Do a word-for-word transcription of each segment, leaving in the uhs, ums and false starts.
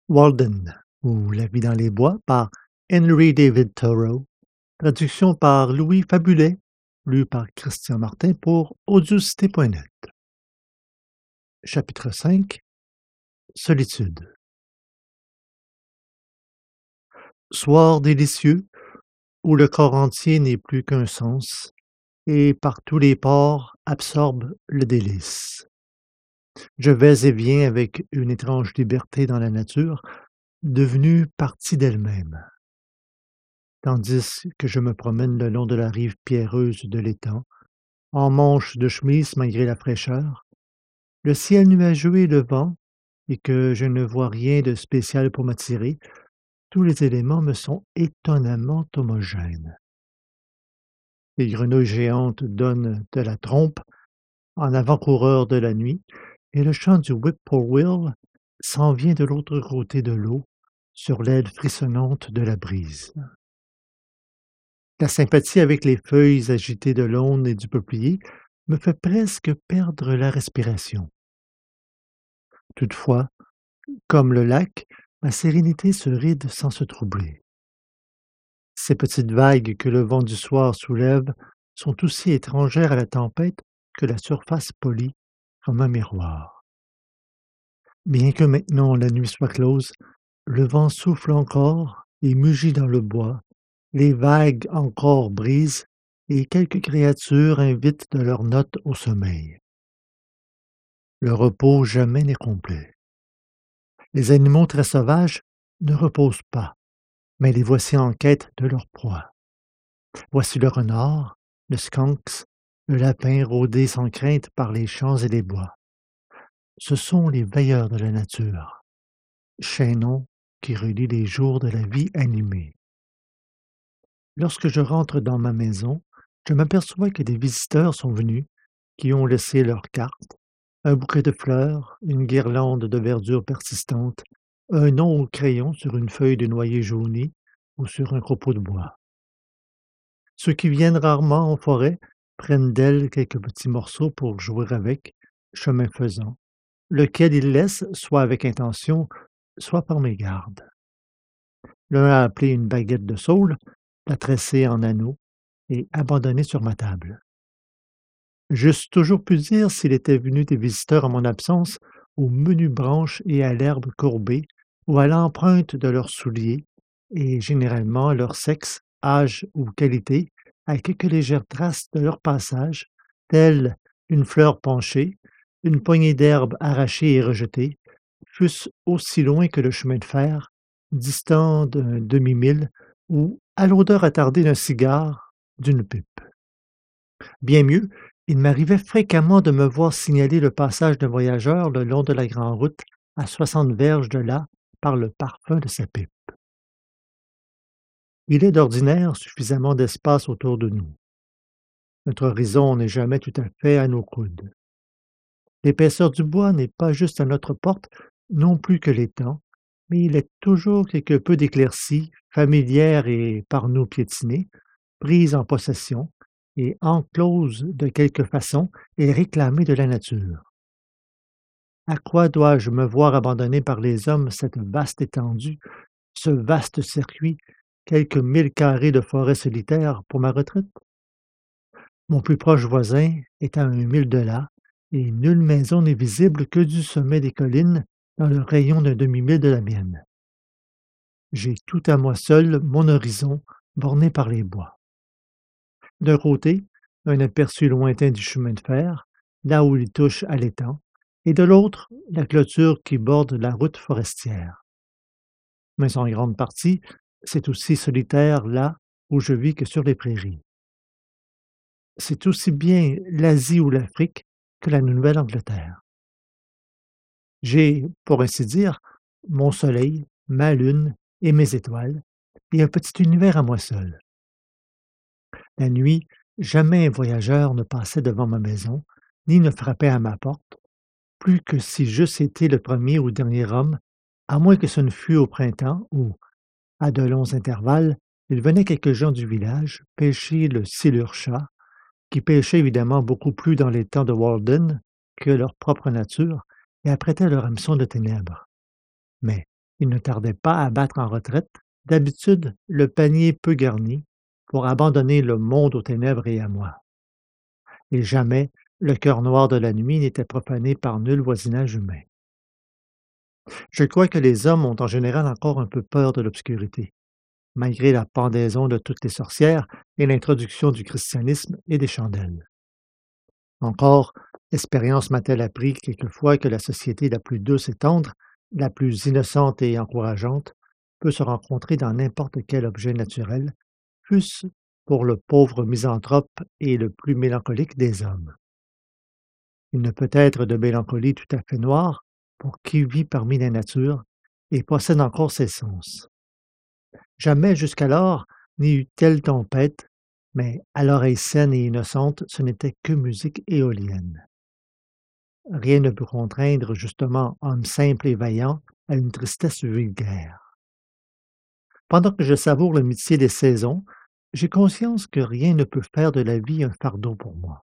Walden ou La vie dans les bois par Henry David Thoreau, traduction par Louis Fabulet, lu par Christian Martin pour audiocité point net. Chapitre cinq. Solitude. Soir délicieux, où le corps entier n'est plus qu'un sens, et par tous les pores absorbe le délice. Je vais et viens avec une étrange liberté dans la nature, devenue partie d'elle-même. Tandis que je me promène le long de la rive pierreuse de l'étang, en manche de chemise malgré la fraîcheur, le ciel nuageux et le vent, et que je ne vois rien de spécial pour m'attirer, tous les éléments me sont étonnamment homogènes. Les grenouilles géantes donnent de la trompe en avant-coureurs de la nuit, et le chant du whip-poor-will s'en vient de l'autre côté de l'eau, sur l'aile frissonnante de la brise. La sympathie avec les feuilles agitées de l'aulne et du peuplier me fait presque perdre la respiration. Toutefois, comme le lac, ma sérénité se ride sans se troubler. Ces petites vagues que le vent du soir soulève sont aussi étrangères à la tempête que la surface polie comme un miroir. Bien que maintenant la nuit soit close, le vent souffle encore et mugit dans le bois, les vagues encore brisent, et quelques créatures invitent de leurs notes au sommeil. Le repos jamais n'est complet. Les animaux très sauvages ne reposent pas, mais les voici en quête de leur proie. Voici le renard, le squinx, le lapin rôder sans crainte par les champs et les bois. Ce sont les veilleurs de la nature, chaînons qui relient les jours de la vie animée. Lorsque je rentre dans ma maison, je m'aperçois que des visiteurs sont venus, qui ont laissé leurs cartes, un bouquet de fleurs, une guirlande de verdure persistante, un nom au crayon sur une feuille de noyer jaunie ou sur un copeau de bois. Ceux qui viennent rarement en forêt prennent d'elle quelques petits morceaux pour jouer avec, chemin faisant, lequel ils laissent soit avec intention, soit par mégarde. L'un a appelé une baguette de saule, l'a tressée en anneaux et abandonnée sur ma table. J'eusse toujours pu dire s'il était venu des visiteurs en mon absence aux menues branches et à l'herbe courbée, ou à l'empreinte de leurs souliers, et généralement à leur sexe, âge ou qualité, à quelques légères traces de leur passage, telles une fleur penchée, une poignée d'herbe arrachée et rejetée, fût-ce aussi loin que le chemin de fer, distant d'un demi-mille, ou à l'odeur attardée d'un cigare, d'une pipe. Bien mieux, il m'arrivait fréquemment de me voir signaler le passage d'un voyageur le long de la grande-route, à soixante verges de là, par le parfum de sa pipe. Il est d'ordinaire suffisamment d'espace autour de nous. Notre horizon n'est jamais tout à fait à nos coudes. L'épaisseur du bois n'est pas juste à notre porte, non plus que l'étang, mais il est toujours quelque peu d'éclaircie, familière et par nous piétinée, prise en possession, et enclose de quelque façon et réclamée de la nature. À quoi dois-je me voir abandonner par les hommes cette vaste étendue, ce vaste circuit, quelques milles carrés de forêt solitaire pour ma retraite? Mon plus proche voisin est à un mille de là, et nulle maison n'est visible que du sommet des collines, dans le rayon d'un demi-mille de la mienne. J'ai tout à moi seul mon horizon, borné par les bois. D'un côté, un aperçu lointain du chemin de fer, là où il touche à l'étang, et de l'autre, la clôture qui borde la route forestière. Mais en grande partie, c'est aussi solitaire là où je vis que sur les prairies. C'est aussi bien l'Asie ou l'Afrique que la Nouvelle-Angleterre. J'ai, pour ainsi dire, mon soleil, ma lune et mes étoiles, et un petit univers à moi seul. La nuit, jamais un voyageur ne passait devant ma maison, ni ne frappait à ma porte, plus que si j'eusse été le premier ou dernier homme, à moins que ce ne fût au printemps où, à de longs intervalles, il venait quelques gens du village pêcher le silure-chat, qui pêchait évidemment beaucoup plus dans les temps de Walden que leur propre nature, et apprêtait leur hameçon de ténèbres. Mais Il ne tardait pas à battre en retraite, d'habitude le panier peu garni, pour abandonner le monde aux ténèbres et à moi. Et jamais le cœur noir de la nuit n'était profané par nul voisinage humain. Je crois que les hommes ont en général encore un peu peur de l'obscurité, malgré la pendaison de toutes les sorcières et l'introduction du christianisme et des chandelles. Encore, l'expérience m'a-t-elle appris quelquefois que la société la plus douce et tendre, la plus innocente et encourageante, peut se rencontrer dans n'importe quel objet naturel, fût-ce pour le pauvre misanthrope et le plus mélancolique des hommes. Il ne peut être de mélancolie tout à fait noire pour qui vit parmi la nature et possède encore ses sens. Jamais jusqu'alors n'y eut telle tempête, mais à l'oreille saine et innocente, ce n'était que musique éolienne. Rien ne peut contraindre justement homme simple et vaillant à une tristesse vulgaire. Pendant que je savoure le métier des saisons, j'ai conscience que rien ne peut faire de la vie un fardeau pour moi.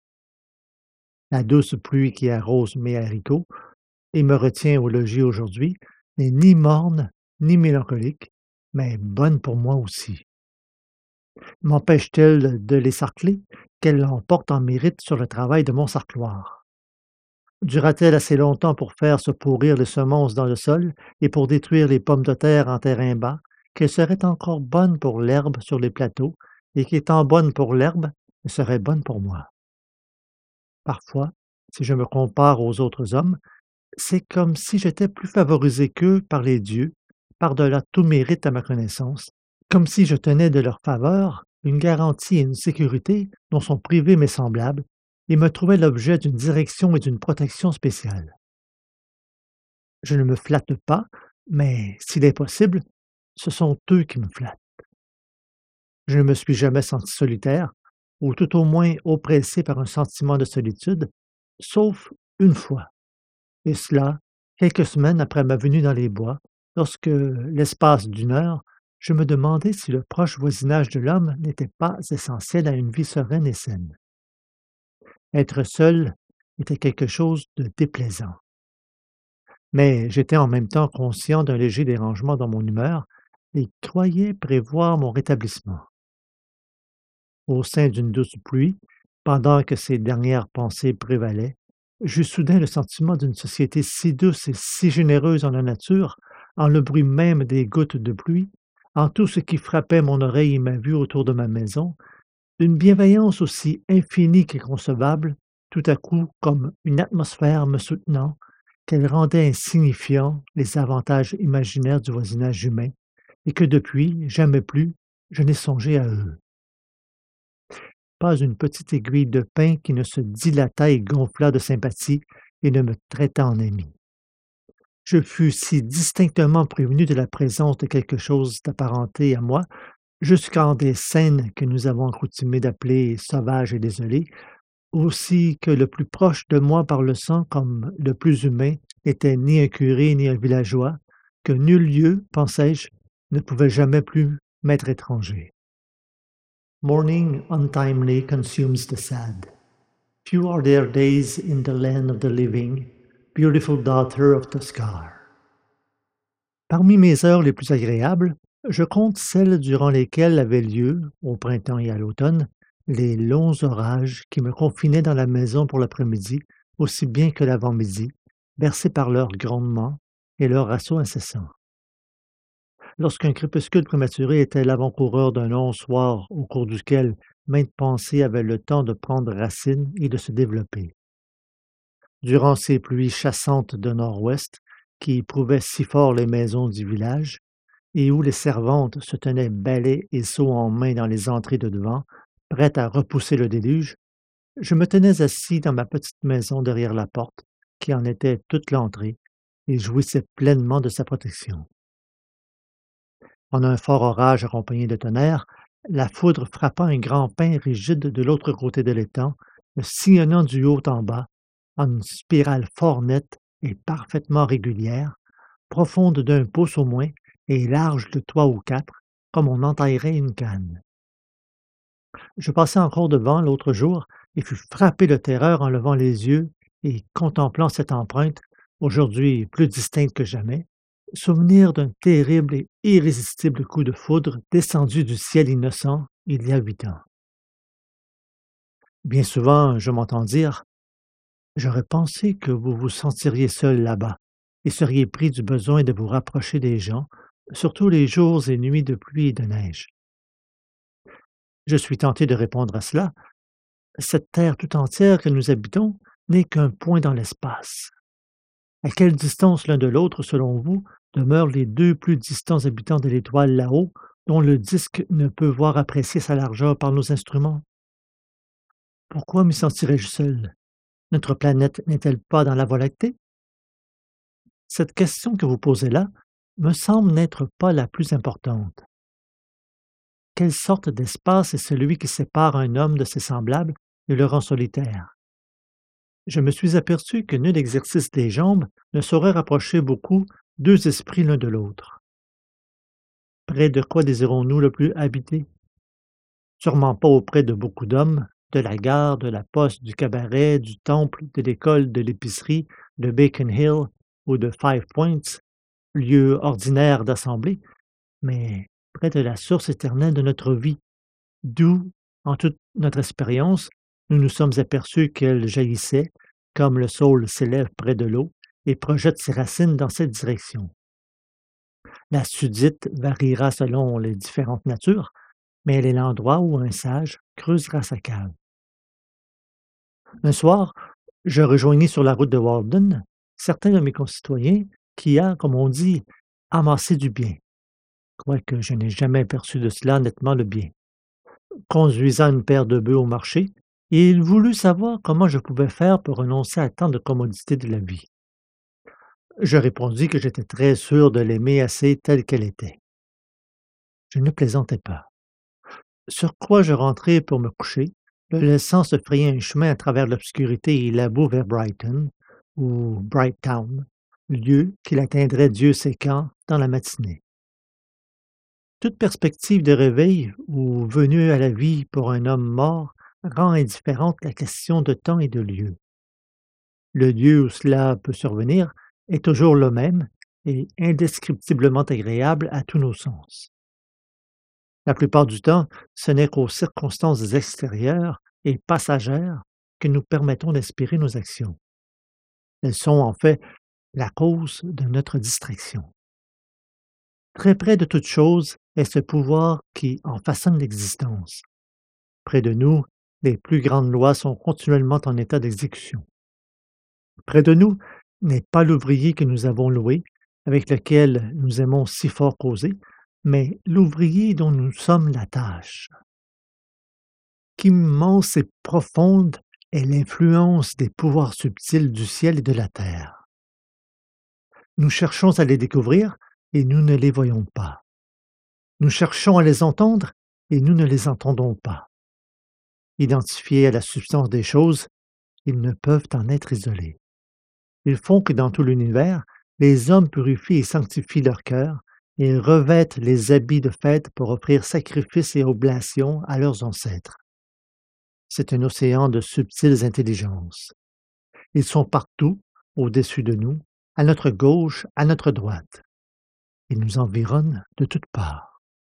La douce pluie qui arrose mes haricots et me retient au logis aujourd'hui n'est ni morne ni mélancolique, mais bonne pour moi aussi. M'empêche-t-elle de les sarcler, qu'elle l'emporte en mérite sur le travail de mon sarcloir? Dura-t-elle assez longtemps pour faire se pourrir les semences dans le sol et pour détruire les pommes de terre en terrain bas, qu'elle serait encore bonne pour l'herbe sur les plateaux, et qu'étant bonne pour l'herbe, elle serait bonne pour moi? Parfois, si je me compare aux autres hommes, c'est comme si j'étais plus favorisé qu'eux par les dieux, par-delà tout mérite à ma connaissance, comme si je tenais de leur faveur une garantie et une sécurité dont sont privés mes semblables, et me trouvais l'objet d'une direction et d'une protection spéciale. Je ne me flatte pas, mais s'il est possible, ce sont eux qui me flattent. Je ne me suis jamais senti solitaire, ou tout au moins oppressé par un sentiment de solitude, sauf une fois, et cela quelques semaines après ma venue dans les bois, lorsque, l'espace d'une heure, je me demandais si le proche voisinage de l'homme n'était pas essentiel à une vie sereine et saine. Être seul était quelque chose de déplaisant. Mais j'étais en même temps conscient d'un léger dérangement dans mon humeur et croyais prévoir mon rétablissement. Au sein d'une douce pluie, pendant que ces dernières pensées prévalaient, j'eus soudain le sentiment d'une société si douce et si généreuse en la nature, en le bruit même des gouttes de pluie, en tout ce qui frappait mon oreille et ma vue autour de ma maison, une bienveillance aussi infinie qu'inconcevable, tout à coup comme une atmosphère me soutenant, qu'elle rendait insignifiants les avantages imaginaires du voisinage humain, et que depuis, jamais plus, je n'ai songé à eux. Pas une petite aiguille de pin qui ne se dilatât et gonflât de sympathie et ne me traitât en ami. Je fus si distinctement prévenu de la présence de quelque chose d'apparenté à moi, jusqu'en des scènes que nous avons accoutumé d'appeler sauvages et désolées, aussi que le plus proche de moi par le sang comme le plus humain n'était ni un curé ni un villageois, que nul lieu, pensai-je, ne pouvait jamais plus m'être étranger. Morning untimely consumes the sad. Few are their days in the land of the living, beautiful daughter of Toscar. Parmi mes heures les plus agréables, je compte celles durant lesquelles avaient lieu, au printemps et à l'automne, les longs orages qui me confinaient dans la maison pour l'après-midi, aussi bien que l'avant-midi, bercés par leurs grondements et leurs assauts incessants. Lorsqu'un crépuscule prématuré était l'avant-coureur d'un long soir au cours duquel maintes pensées avaient le temps de prendre racine et de se développer. Durant ces pluies chassantes de nord-ouest, qui éprouvaient si fort les maisons du village, et où les servantes se tenaient balais et seaux en main dans les entrées de devant, prêtes à repousser le déluge, je me tenais assis dans ma petite maison derrière la porte, qui en était toute l'entrée, et jouissais pleinement de sa protection. En un fort orage accompagné de tonnerre, la foudre frappa un grand pin rigide de l'autre côté de l'étang, le sillonnant du haut en bas, en une spirale fort nette et parfaitement régulière, profonde d'un pouce au moins et large de trois ou quatre, comme on entaillerait une canne. Je passais encore devant l'autre jour et fus frappé de terreur en levant les yeux et contemplant cette empreinte, aujourd'hui plus distincte que jamais, souvenir d'un terrible et irrésistible coup de foudre descendu du ciel innocent il y a huit ans. Bien souvent, je m'entends dire: «J'aurais pensé que vous vous sentiriez seul là-bas et seriez pris du besoin de vous rapprocher des gens, surtout les jours et nuits de pluie et de neige.» Je suis tenté de répondre à cela: cette terre tout entière que nous habitons n'est qu'un point dans l'espace. À quelle distance l'un de l'autre, selon vous, demeurent les deux plus distants habitants de l'étoile là-haut, dont le disque ne peut voir apprécier sa largeur par nos instruments? Pourquoi m'y sentirais-je seul? Notre planète n'est-elle pas dans la Voie lactée? Cette question que vous posez là me semble n'être pas la plus importante. Quelle sorte d'espace est celui qui sépare un homme de ses semblables et le rend solitaire? Je me suis aperçu que nul exercice des jambes ne saurait rapprocher beaucoup deux esprits l'un de l'autre. Près de quoi désirons-nous le plus habiter? Sûrement pas auprès de beaucoup d'hommes, de la gare, de la poste, du cabaret, du temple, de l'école, de l'épicerie, de Bacon Hill ou de Five Points, lieu ordinaire d'assemblée, mais près de la source éternelle de notre vie, d'où, en toute notre expérience, nous nous sommes aperçus qu'elle jaillissait, comme le saule s'élève près de l'eau et projette ses racines dans cette direction. La sudite variera selon les différentes natures, mais elle est l'endroit où un sage creusera sa cave. Un soir, je rejoignis sur la route de Walden certains de mes concitoyens qui a, comme on dit, amassé du bien, quoique je n'ai jamais perçu de cela nettement le bien. Conduisant une paire de bœufs au marché, il voulut savoir comment je pouvais faire pour renoncer à tant de commodités de la vie. Je répondis que j'étais très sûr de l'aimer assez telle qu'elle était. Je ne plaisantais pas. Sur quoi je rentrai pour me coucher, le laissant se frayer un chemin à travers l'obscurité et la boue vers Brighton, ou Brightown, lieu qu'il atteindrait Dieu sait quand dans la matinée. Toute perspective de réveil ou venue à la vie pour un homme mort rend indifférente la question de temps et de lieu. Le lieu où cela peut survenir est toujours le même et indescriptiblement agréable à tous nos sens. La plupart du temps, ce n'est qu'aux circonstances extérieures et passagères que nous permettons d'inspirer nos actions. Elles sont en fait la cause de notre distraction. Très près de toute chose est ce pouvoir qui en façonne l'existence. Près de nous, les plus grandes lois sont continuellement en état d'exécution. Près de nous n'est pas l'ouvrier que nous avons loué, avec lequel nous aimons si fort causer, mais l'ouvrier dont nous sommes la tâche. Qu'immense et profonde est l'influence des pouvoirs subtils du ciel et de la terre. Nous cherchons à les découvrir et nous ne les voyons pas. Nous cherchons à les entendre et nous ne les entendons pas. Identifiés à la substance des choses, ils ne peuvent en être isolés. Ils font que dans tout l'univers, les hommes purifient et sanctifient leur cœur et revêtent les habits de fête pour offrir sacrifices et oblations à leurs ancêtres. C'est un océan de subtiles intelligences. Ils sont partout, au-dessus de nous, à notre gauche, à notre droite. Ils nous environnent de toutes parts.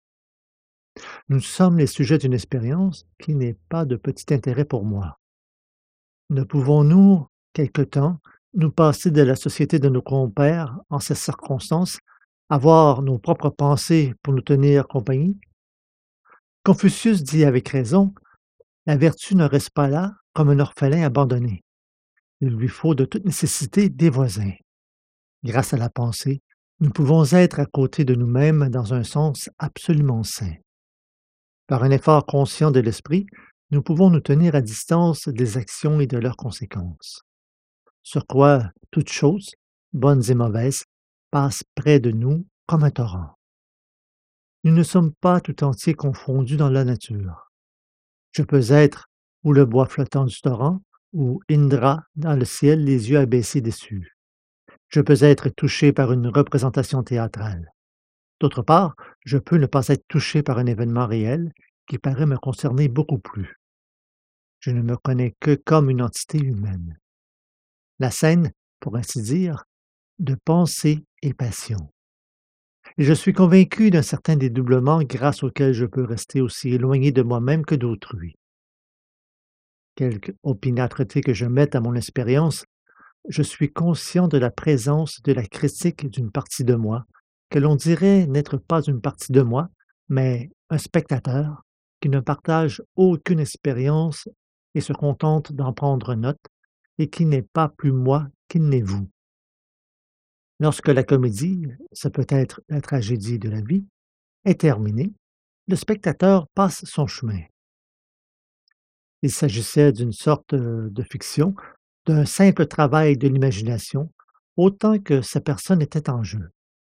Nous sommes les sujets d'une expérience qui n'est pas de petit intérêt pour moi. Ne pouvons-nous, quelque temps, nous passer de la société de nos compères en ces circonstances, avoir nos propres pensées pour nous tenir compagnie? Confucius dit avec raison: la vertu ne reste pas là comme un orphelin abandonné. Il lui faut de toute nécessité des voisins. Grâce à la pensée, nous pouvons être à côté de nous-mêmes dans un sens absolument sain. Par un effort conscient de l'esprit, nous pouvons nous tenir à distance des actions et de leurs conséquences. Sur quoi toutes choses, bonnes et mauvaises, passent près de nous comme un torrent. Nous ne sommes pas tout entiers confondus dans la nature. Je peux être ou le bois flottant du torrent, ou Indra dans le ciel, les yeux abaissés déçus. Je peux être touché par une représentation théâtrale. D'autre part, je peux ne pas être touché par un événement réel qui paraît me concerner beaucoup plus. Je ne me connais que comme une entité humaine. La scène, pour ainsi dire, de pensée et passion. Et je suis convaincu d'un certain dédoublement grâce auquel je peux rester aussi éloigné de moi-même que d'autrui. Quelque opiniâtreté que je mette à mon expérience, je suis conscient de la présence de la critique d'une partie de moi, que l'on dirait n'être pas une partie de moi, mais un spectateur qui ne partage aucune expérience et se contente d'en prendre note, et qui n'est pas plus moi qu'il n'est vous. Lorsque la comédie, ce peut être la tragédie de la vie, est terminée, le spectateur passe son chemin. Il s'agissait d'une sorte euh, de fiction, d'un simple travail de l'imagination, autant que sa personne était en jeu.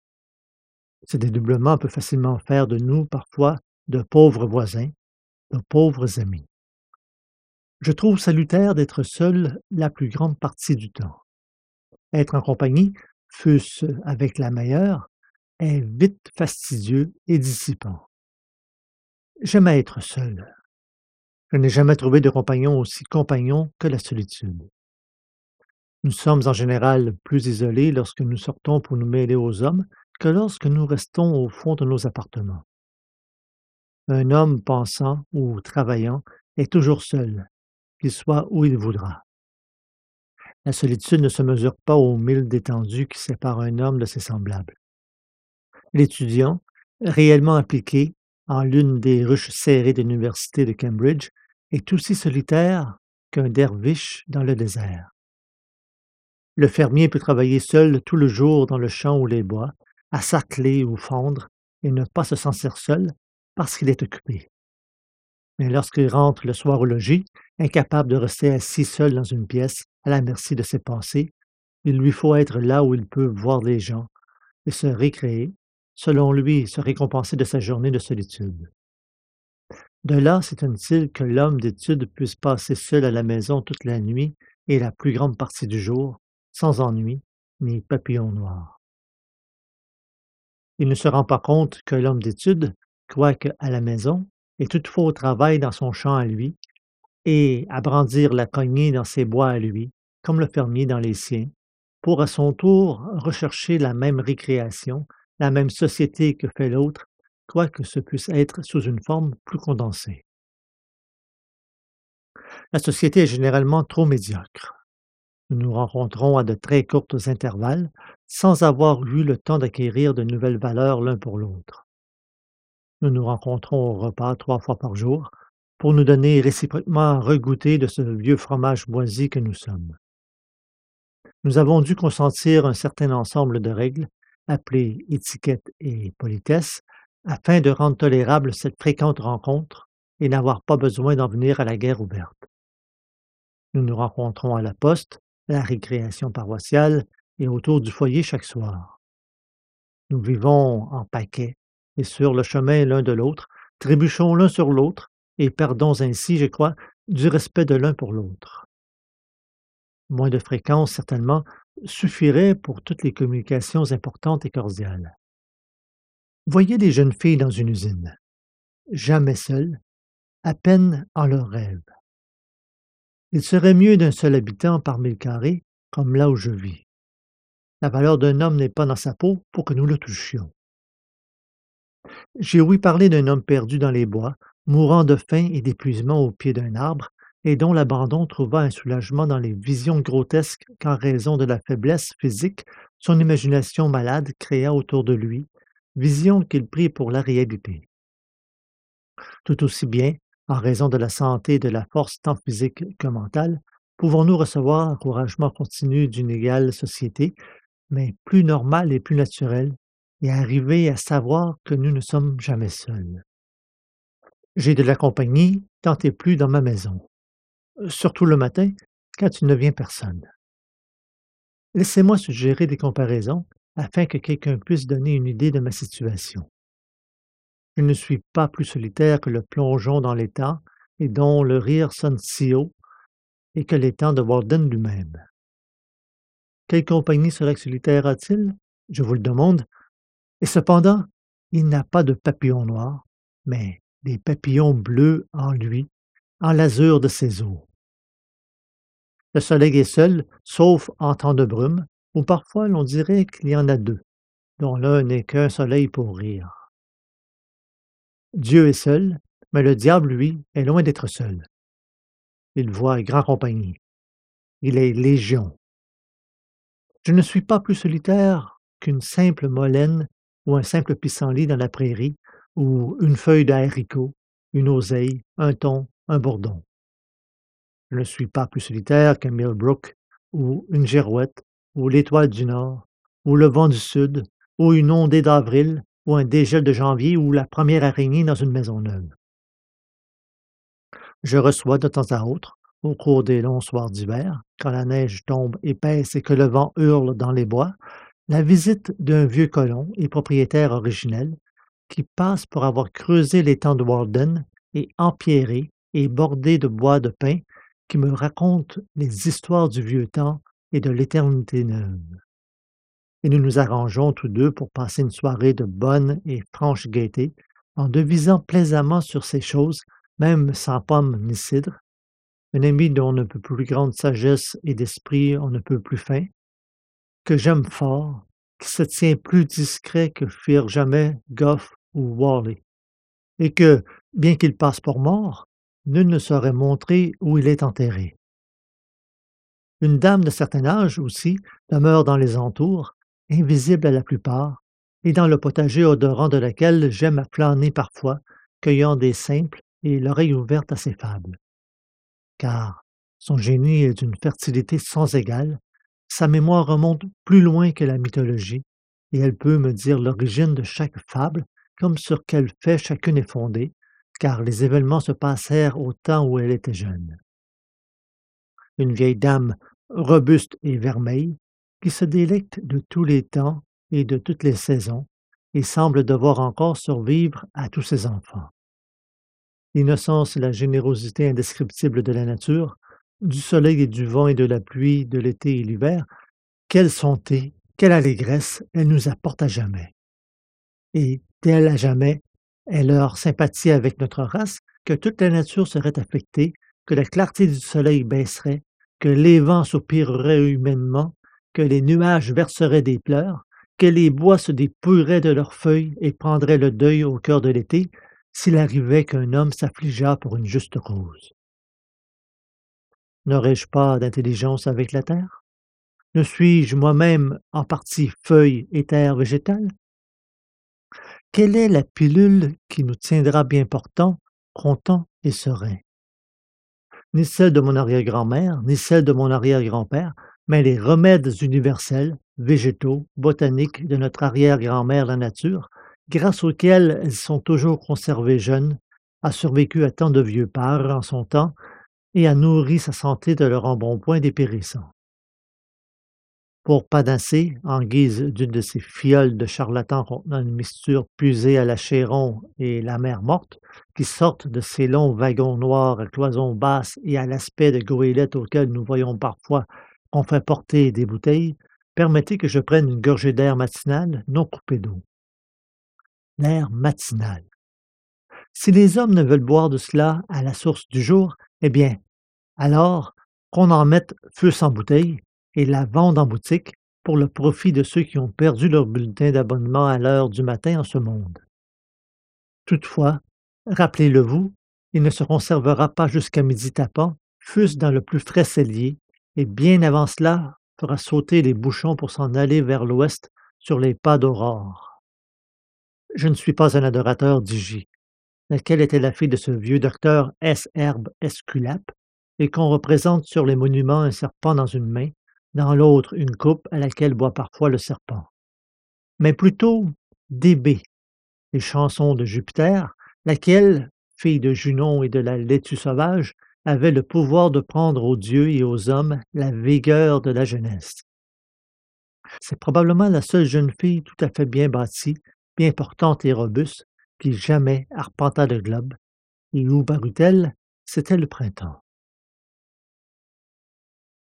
Ce dédoublement peut facilement faire de nous, parfois, de pauvres voisins, de pauvres amis. Je trouve salutaire d'être seul la plus grande partie du temps. Être en compagnie, fût-ce avec la meilleure, est vite fastidieux et dissipant. J'aime à être seul. Je n'ai jamais trouvé de compagnon aussi compagnon que la solitude. Nous sommes en général plus isolés lorsque nous sortons pour nous mêler aux hommes que lorsque nous restons au fond de nos appartements. Un homme pensant ou travaillant est toujours seul, qu'il soit où il voudra. La solitude ne se mesure pas aux milles d'étendue qui séparent un homme de ses semblables. L'étudiant, réellement impliqué en l'une des ruches serrées de l'université de Cambridge, est aussi solitaire qu'un derviche dans le désert. Le fermier peut travailler seul tout le jour dans le champ ou les bois, à sarcler ou fendre, et ne pas se sentir seul parce qu'il est occupé. Mais lorsqu'il rentre le soir au logis, incapable de rester assis seul dans une pièce, à la merci de ses pensées, il lui faut être là où il peut voir les gens et se récréer, selon lui, se récompenser de sa journée de solitude. De là s'étonne-t-il que l'homme d'étude puisse passer seul à la maison toute la nuit et la plus grande partie du jour, sans ennui ni papillon noir. Il ne se rend pas compte que l'homme d'étude, quoique à la maison, est toutefois au travail dans son champ à lui, et à brandir la cognée dans ses bois à lui, comme le fermier dans les siens, pour à son tour rechercher la même récréation, la même société que fait l'autre, quoique ce puisse être sous une forme plus condensée. La société est généralement trop médiocre. Nous nous rencontrons à de très courts intervalles, sans avoir eu le temps d'acquérir de nouvelles valeurs l'un pour l'autre. Nous nous rencontrons au repas trois fois par jour, pour nous donner réciproquement à regoûter de ce vieux fromage moisi que nous sommes. Nous avons dû consentir un certain ensemble de règles, appelées étiquette et politesse, afin de rendre tolérable cette fréquente rencontre et n'avoir pas besoin d'en venir à la guerre ouverte. Nous nous rencontrons à la poste, à la récréation paroissiale et autour du foyer chaque soir. Nous vivons en paquets et sur le chemin l'un de l'autre, trébuchons l'un sur l'autre et perdons ainsi, je crois, du respect de l'un pour l'autre. Moins de fréquence, certainement, suffirait pour toutes les communications importantes et cordiales. Voyez des jeunes filles dans une usine, jamais seules, à peine en leurs rêves. Il serait mieux d'un seul habitant par mille carrés, comme là où je vis. La valeur d'un homme n'est pas dans sa peau pour que nous le touchions. J'ai ouï parler d'un homme perdu dans les bois, mourant de faim et d'épuisement au pied d'un arbre, et dont l'abandon trouva un soulagement dans les visions grotesques qu'en raison de la faiblesse physique, son imagination malade créa autour de lui, visions qu'il prit pour la réalité. Tout aussi bien, en raison de la santé et de la force tant physique que mentale, pouvons-nous recevoir encouragement continu d'une égale société, mais plus normale et plus naturelle, et arriver à savoir que nous ne sommes jamais seuls. J'ai de la compagnie tant et plus dans ma maison, surtout le matin, quand il ne vient personne. Laissez-moi suggérer des comparaisons afin que quelqu'un puisse donner une idée de ma situation. Je ne suis pas plus solitaire que le plongeon dans l'étang et dont le rire sonne si haut, et que l'étang de Walden lui-même. Quelle compagnie ce lac solitaire a-t-il? Je vous le demande. Et cependant, il n'a pas de papillons noirs, mais des papillons bleus en lui, en l'azur de ses eaux. Le soleil est seul, sauf en temps de brume, où parfois l'on dirait qu'il y en a deux, dont l'un n'est qu'un soleil pour rire. Dieu est seul, mais le diable, lui, est loin d'être seul. Il voit grand compagnie. Il est légion. Je ne suis pas plus solitaire qu'une simple molène ou un simple pissenlit dans la prairie, ou une feuille de haricot, une oseille, un thon, un bourdon. Je ne suis pas plus solitaire qu'un millbrook, ou une girouette, ou l'étoile du Nord, ou le vent du Sud, ou une ondée d'avril, ou un dégel de janvier, ou la première araignée dans une maison neuve. Je reçois de temps à autre, au cours des longs soirs d'hiver, quand la neige tombe épaisse et que le vent hurle dans les bois, la visite d'un vieux colon et propriétaire originel qui passe pour avoir creusé l'étang de Walden et empierré et bordé de bois de pin, qui me raconte les histoires du vieux temps et de l'éternité neuve. Et nous nous arrangeons tous deux pour passer une soirée de bonne et franche gaieté, en devisant plaisamment sur ces choses, même sans pommes ni cidre, un ami dont on ne peut plus grande sagesse et d'esprit on ne peut plus fin, que j'aime fort, qui se tient plus discret que firent jamais Gough ou Warley, et que, bien qu'il passe pour mort, nul ne saurait montrer où il est enterré. Une dame de certain âge aussi demeure dans les entours, invisible à la plupart, et dans le potager odorant de laquelle j'aime à flâner parfois, cueillant des simples et l'oreille ouverte à ses fables. Car son génie est d'une fertilité sans égale, sa mémoire remonte plus loin que la mythologie, et elle peut me dire l'origine de chaque fable, comme sur quel fait chacune est fondée, car les événements se passèrent au temps où elle était jeune. Une vieille dame robuste et vermeille, qui se délecte de tous les temps et de toutes les saisons, et semble devoir encore survivre à tous ses enfants. L'innocence et la générosité indescriptible de la nature, du soleil et du vent et de la pluie, de l'été et l'hiver, quelle santé, quelle allégresse elle nous apporte à jamais. Et telle à jamais est leur sympathie avec notre race, que toute la nature serait affectée, que la clarté du soleil baisserait, que les vents soupireraient humainement, que les nuages verseraient des pleurs, que les bois se dépouilleraient de leurs feuilles et prendraient le deuil au cœur de l'été, s'il arrivait qu'un homme s'affligeât pour une juste cause. N'aurais-je pas d'intelligence avec la terre? Ne suis-je moi-même en partie feuille et terre végétale? Quelle est la pilule qui nous tiendra bien portants, contents et sereins? Ni celle de mon arrière-grand-mère, ni celle de mon arrière-grand-père, mais les remèdes universels, végétaux, botaniques de notre arrière-grand-mère la nature, grâce auxquels elles sont toujours conservées jeunes, a survécu à tant de vieux pères en son temps et a nourri sa santé de leur embonpoint dépérissant. Pour panacée, en guise d'une de ces fioles de charlatan contenant une mixture puisée à la Chéron et la mer morte, qui sortent de ces longs wagons noirs à cloisons basses et à l'aspect de goélettes auxquelles nous voyons parfois qu'on fait porter des bouteilles, permettez que je prenne une gorgée d'air matinal non coupé d'eau. L'air matinal. Si les hommes ne veulent boire de cela à la source du jour, eh bien, alors qu'on en mette feu sans bouteille et la vende en boutique pour le profit de ceux qui ont perdu leur bulletin d'abonnement à l'heure du matin en ce monde. Toutefois, rappelez-le-vous, il ne se conservera pas jusqu'à midi tapant, fût-ce dans le plus frais cellier, et bien avant cela fera sauter les bouchons pour s'en aller vers l'ouest sur les pas d'aurore. Je ne suis pas un adorateur d'Hygie, laquelle était la fille de ce vieux docteur S. Herbe Esculape, et qu'on représente sur les monuments un serpent dans une main, dans l'autre une coupe à laquelle boit parfois le serpent. Mais plutôt d'Hébé, les chansons de Jupiter, laquelle, fille de Junon et de la laitue sauvage, avait le pouvoir de prendre aux dieux et aux hommes la vigueur de la jeunesse. C'est probablement la seule jeune fille tout à fait bien bâtie, bien portante et robuste, qui jamais arpenta le globe, et où parut-elle, c'était le printemps.